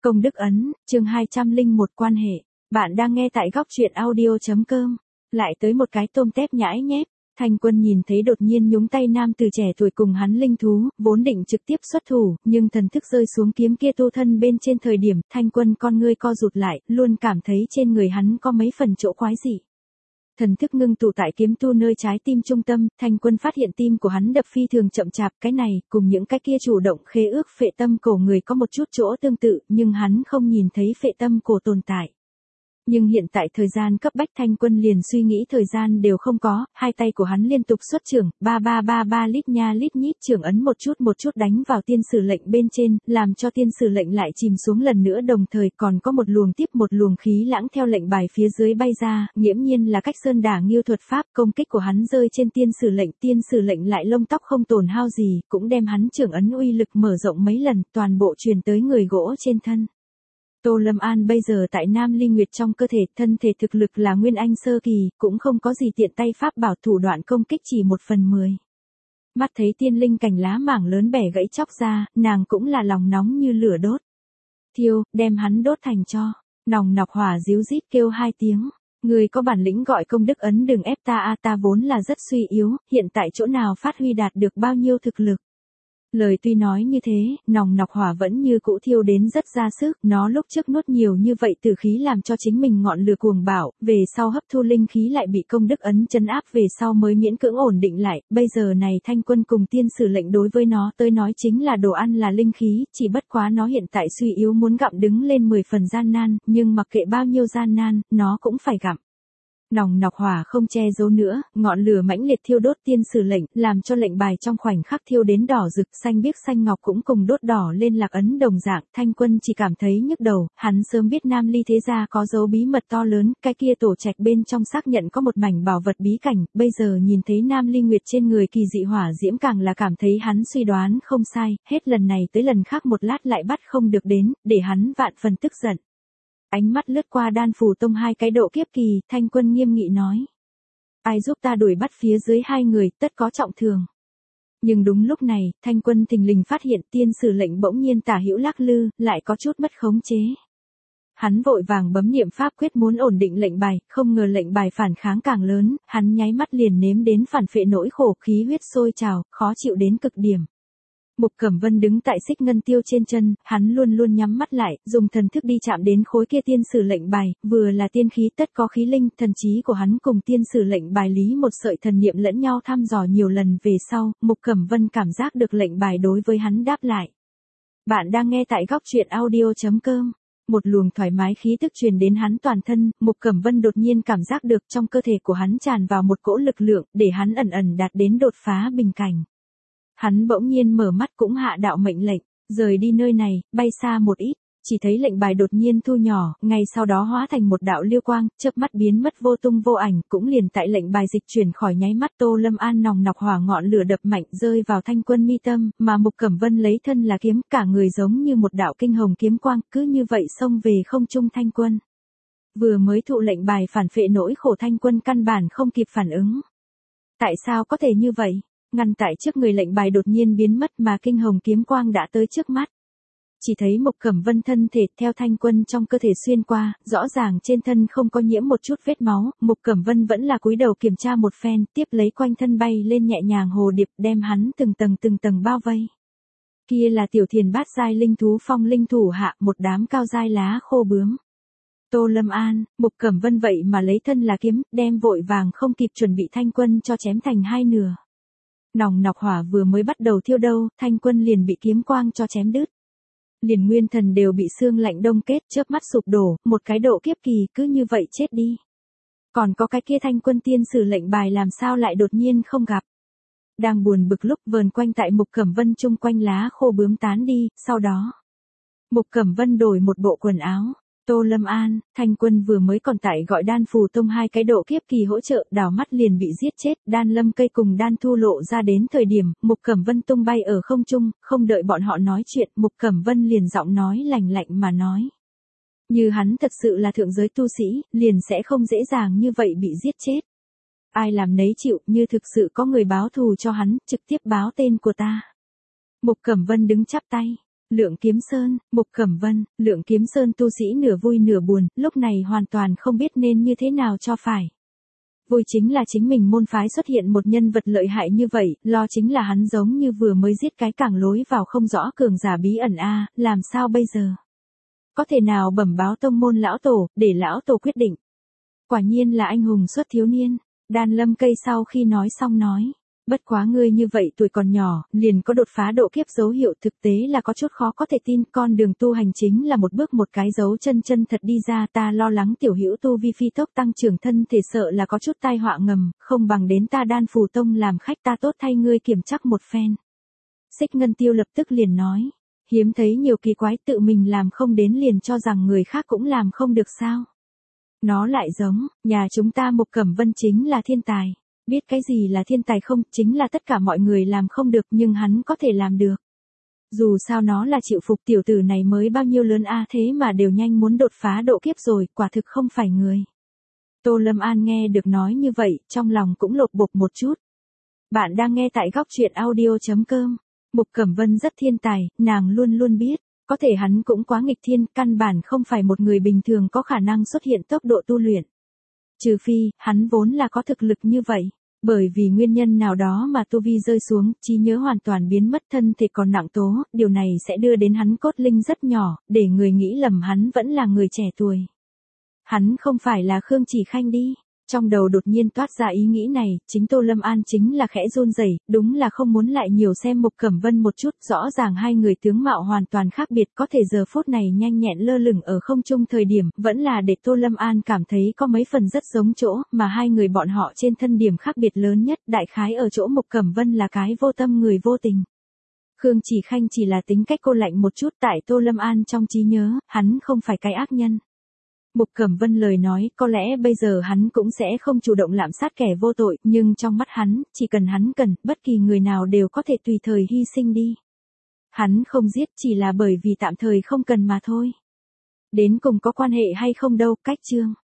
Công đức ấn, chương 201 quan hệ. Bạn đang nghe tại góc truyện audio.com. Lại tới một cái tôm tép nhãi nhép. Thanh Quân nhìn thấy đột nhiên nhúng tay nam từ trẻ tuổi cùng hắn linh thú, vốn định trực tiếp xuất thủ, nhưng thần thức rơi xuống kiếm kia tu thân bên trên thời điểm, Thanh Quân con ngươi co rụt lại, luôn cảm thấy trên người hắn có mấy phần chỗ quái dị. Thần thức ngưng tụ tại kiếm tu nơi trái tim trung tâm, Thanh Quân phát hiện tim của hắn đập phi thường chậm chạp, cái này, cùng những cái kia chủ động khế ước phệ tâm cổ người có một chút chỗ tương tự, nhưng hắn không nhìn thấy phệ tâm cổ tồn tại. Nhưng hiện tại thời gian cấp bách, Thanh Quân liền suy nghĩ thời gian đều không có, hai tay của hắn liên tục xuất trưởng, ba lít nha lít nhít trưởng ấn một chút đánh vào tiên sử lệnh bên trên, làm cho tiên sử lệnh lại chìm xuống lần nữa, đồng thời còn có một luồng tiếp một luồng khí lãng theo lệnh bài phía dưới bay ra, nghiễm nhiên là cách sơn đả nghiêu thuật pháp. Công kích của hắn rơi trên tiên sử lệnh lại lông tóc không tổn hao gì, cũng đem hắn trưởng ấn uy lực mở rộng mấy lần, toàn bộ truyền tới người gỗ trên thân. Tô Lâm An bây giờ tại Nam Ly Nguyệt trong cơ thể, thân thể thực lực là Nguyên Anh sơ kỳ, cũng không có gì tiện tay pháp bảo, thủ đoạn công kích chỉ 1/10. Mắt thấy tiên linh cành lá mảng lớn bẻ gãy chóc ra, nàng cũng là lòng nóng như lửa đốt. Thiêu, đem hắn đốt thành tro. Nòng nọc hỏa díu rít kêu hai tiếng. Người có bản lĩnh gọi công đức ấn, đừng ép ta, ta vốn là rất suy yếu, hiện tại chỗ nào phát huy đạt được bao nhiêu thực lực. Lời tuy nói như thế, nòng nọc hỏa vẫn như cũ thiêu đến rất ra sức, nó lúc trước nuốt nhiều như vậy tử khí làm cho chính mình ngọn lửa cuồng bạo, về sau hấp thu linh khí lại bị công đức ấn trấn áp, về sau mới miễn cưỡng ổn định lại, bây giờ này Thanh Quân cùng tiên sử lệnh đối với nó tới nói chính là đồ ăn, là linh khí, chỉ bất quá nó hiện tại suy yếu, muốn gặm đứng lên 10 phần gian nan, nhưng mặc kệ bao nhiêu gian nan, nó cũng phải gặm. Nòng nọc hỏa không che giấu nữa, ngọn lửa mãnh liệt thiêu đốt tiên sử lệnh, làm cho lệnh bài trong khoảnh khắc thiêu đến đỏ rực, xanh biếc xanh ngọc cũng cùng đốt đỏ lên lạc ấn đồng dạng. Thanh Quân chỉ cảm thấy nhức đầu, hắn sớm biết Nam Ly thế gia có dấu bí mật to lớn, cái kia tổ trạch bên trong xác nhận có một mảnh bảo vật bí cảnh, bây giờ nhìn thấy Nam Ly Nguyệt trên người kỳ dị hỏa diễm, càng là cảm thấy hắn suy đoán không sai, hết lần này tới lần khác một lát lại bắt không được đến, để hắn vạn phần tức giận. Ánh mắt lướt qua Đan Phù Tông hai cái độ kiếp kỳ, Thanh Quân nghiêm nghị nói. Ai giúp ta đuổi bắt phía dưới hai người, tất có trọng thương. Nhưng đúng lúc này, Thanh Quân thình lình phát hiện tiên sử lệnh bỗng nhiên tả hữu lắc lư, lại có chút mất khống chế. Hắn vội vàng bấm niệm pháp quyết muốn ổn định lệnh bài, không ngờ lệnh bài phản kháng càng lớn, hắn nháy mắt liền nếm đến phản phệ nỗi khổ, khí huyết sôi trào, khó chịu đến cực điểm. Mục Cẩm Vân đứng tại xích ngân tiêu trên chân, hắn luôn luôn nhắm mắt lại, dùng thần thức đi chạm đến khối kia tiên sử lệnh bài, vừa là tiên khí tất có khí linh, thần trí của hắn cùng tiên sử lệnh bài lý một sợi thần niệm lẫn nhau thăm dò nhiều lần, về sau, Mục Cẩm Vân cảm giác được lệnh bài đối với hắn đáp lại. Bạn đang nghe tại góc truyện audio.com. Một luồng thoải mái khí tức truyền đến hắn toàn thân, Mục Cẩm Vân đột nhiên cảm giác được trong cơ thể của hắn tràn vào một cỗ lực lượng, để hắn ẩn đạt đến đột phá bình cảnh. Hắn bỗng nhiên mở mắt, cũng hạ đạo mệnh lệnh, rời đi nơi này, bay xa một ít, chỉ thấy lệnh bài đột nhiên thu nhỏ, ngay sau đó hóa thành một đạo liêu quang, chớp mắt biến mất vô tung vô ảnh, cũng liền tại lệnh bài dịch chuyển khỏi nháy mắt, Tô Lâm An nòng nọc hỏa ngọn lửa đập mạnh rơi vào Thanh Quân mi tâm, mà Mục Cẩm Vân lấy thân là kiếm, cả người giống như một đạo kinh hồng kiếm quang, cứ như vậy xông về không trung. Thanh Quân vừa mới thụ lệnh bài phản phệ nỗi khổ, Thanh Quân căn bản không kịp phản ứng. Tại sao có thể như vậy? Ngăn tại trước người lệnh bài đột nhiên biến mất, mà kinh hồng kiếm quang đã tới trước mắt. Chỉ thấy Mục Cẩm Vân thân thể theo Thanh Quân trong cơ thể xuyên qua, rõ ràng trên thân không có nhiễm một chút vết máu, Mục Cẩm Vân vẫn là cúi đầu kiểm tra một phen, tiếp lấy quanh thân bay lên nhẹ nhàng hồ điệp, đem hắn từng tầng bao vây. Kia là tiểu thiền bát giai linh thú phong linh thủ hạ, một đám cao giai lá khô bướm. Tô Lâm An, Mục Cẩm Vân vậy mà lấy thân là kiếm, đem vội vàng không kịp chuẩn bị Thanh Quân cho chém thành hai nửa. Nòng nọc hỏa vừa mới bắt đầu thiêu đâu, Thanh Quân liền bị kiếm quang cho chém đứt. Liền nguyên thần đều bị xương lạnh đông kết, chớp mắt sụp đổ, một cái độ kiếp kỳ cứ như vậy chết đi. Còn có cái kia Thanh Quân tiên sử lệnh bài làm sao lại đột nhiên không gặp. Đang buồn bực lúc vờn quanh tại Mục Cẩm Vân chung quanh lá khô bướm tán đi, sau đó Mục Cẩm Vân đổi một bộ quần áo. Tô Lâm An, Thanh Quân vừa mới còn tại gọi Đan Phù Tông hai cái độ kiếp kỳ hỗ trợ, đảo mắt liền bị giết chết, Đan Lâm Cây cùng Đan Thu lộ ra đến thời điểm, Mục Cẩm Vân tung bay ở không trung, không đợi bọn họ nói chuyện, Mục Cẩm Vân liền giọng nói lạnh lạnh mà nói. Như hắn thật sự là thượng giới tu sĩ, liền sẽ không dễ dàng như vậy bị giết chết. Ai làm nấy chịu, như thực sự có người báo thù cho hắn, trực tiếp báo tên của ta. Mục Cẩm Vân đứng chắp tay. Lượng Kiếm Sơn, Mục Cẩm Vân, Lượng Kiếm Sơn tu sĩ nửa vui nửa buồn, lúc này hoàn toàn không biết nên như thế nào cho phải. Vui chính là chính mình môn phái xuất hiện một nhân vật lợi hại như vậy, lo chính là hắn giống như vừa mới giết cái cảng lối vào không rõ cường giả bí ẩn a, làm sao bây giờ? Có thể nào bẩm báo tông môn lão tổ, để lão tổ quyết định. Quả nhiên là anh hùng xuất thiếu niên, Đan Lâm Cây sau khi nói xong nói. Bất quá ngươi như vậy tuổi còn nhỏ, liền có đột phá độ kiếp dấu hiệu, thực tế là có chút khó có thể tin, con đường tu hành chính là một bước một cái dấu chân chân thật đi ra, ta lo lắng tiểu hữu tu vi phi tốc tăng trưởng thân thể sợ là có chút tai họa ngầm, không bằng đến ta Đan Phù Tông làm khách, ta tốt thay ngươi kiểm chắc một phen. Xích Ngân Tiêu lập tức liền nói, hiếm thấy nhiều kỳ quái, tự mình làm không đến liền cho rằng người khác cũng làm không được sao? Nó lại giống, nhà chúng ta Mục Cẩm Vân chính là thiên tài. Biết cái gì là thiên tài không, chính là tất cả mọi người làm không được nhưng hắn có thể làm được. Dù sao nó là chịu phục, tiểu tử này mới bao nhiêu lớn a, thế mà đều nhanh muốn đột phá độ kiếp rồi, quả thực không phải người. Tô Lâm An nghe được nói như vậy, trong lòng cũng lột bột một chút. Bạn đang nghe tại góc truyện audio.com. Mục Cẩm Vân rất thiên tài, nàng luôn luôn biết. Có thể hắn cũng quá nghịch thiên, căn bản không phải một người bình thường có khả năng xuất hiện tốc độ tu luyện. Trừ phi, hắn vốn là có thực lực như vậy. Bởi vì nguyên nhân nào đó mà tu vi rơi xuống, trí nhớ hoàn toàn biến mất, thân thể còn nặng tố, điều này sẽ đưa đến hắn cốt linh rất nhỏ, để người nghĩ lầm hắn vẫn là người trẻ tuổi. Hắn không phải là Khương Chỉ Khanh đi. Trong đầu đột nhiên toát ra ý nghĩ này, chính Tô Lâm An chính là khẽ run rẩy, đúng là không muốn lại nhiều xem Mục Cẩm Vân một chút, rõ ràng hai người tướng mạo hoàn toàn khác biệt, có thể giờ phút này nhanh nhẹn lơ lửng ở không trung thời điểm, vẫn là để Tô Lâm An cảm thấy có mấy phần rất giống chỗ, mà hai người bọn họ trên thân điểm khác biệt lớn nhất, đại khái ở chỗ Mục Cẩm Vân là cái vô tâm người vô tình. Khương Chỉ Khanh chỉ là tính cách cô lạnh một chút, tại Tô Lâm An trong trí nhớ, hắn không phải cái ác nhân. Mục Cẩm Vân lời nói, có lẽ bây giờ hắn cũng sẽ không chủ động lạm sát kẻ vô tội, nhưng trong mắt hắn, chỉ cần hắn cần, bất kỳ người nào đều có thể tùy thời hy sinh đi. Hắn không giết chỉ là bởi vì tạm thời không cần mà thôi. Đến cùng có quan hệ hay không đâu, cách chương.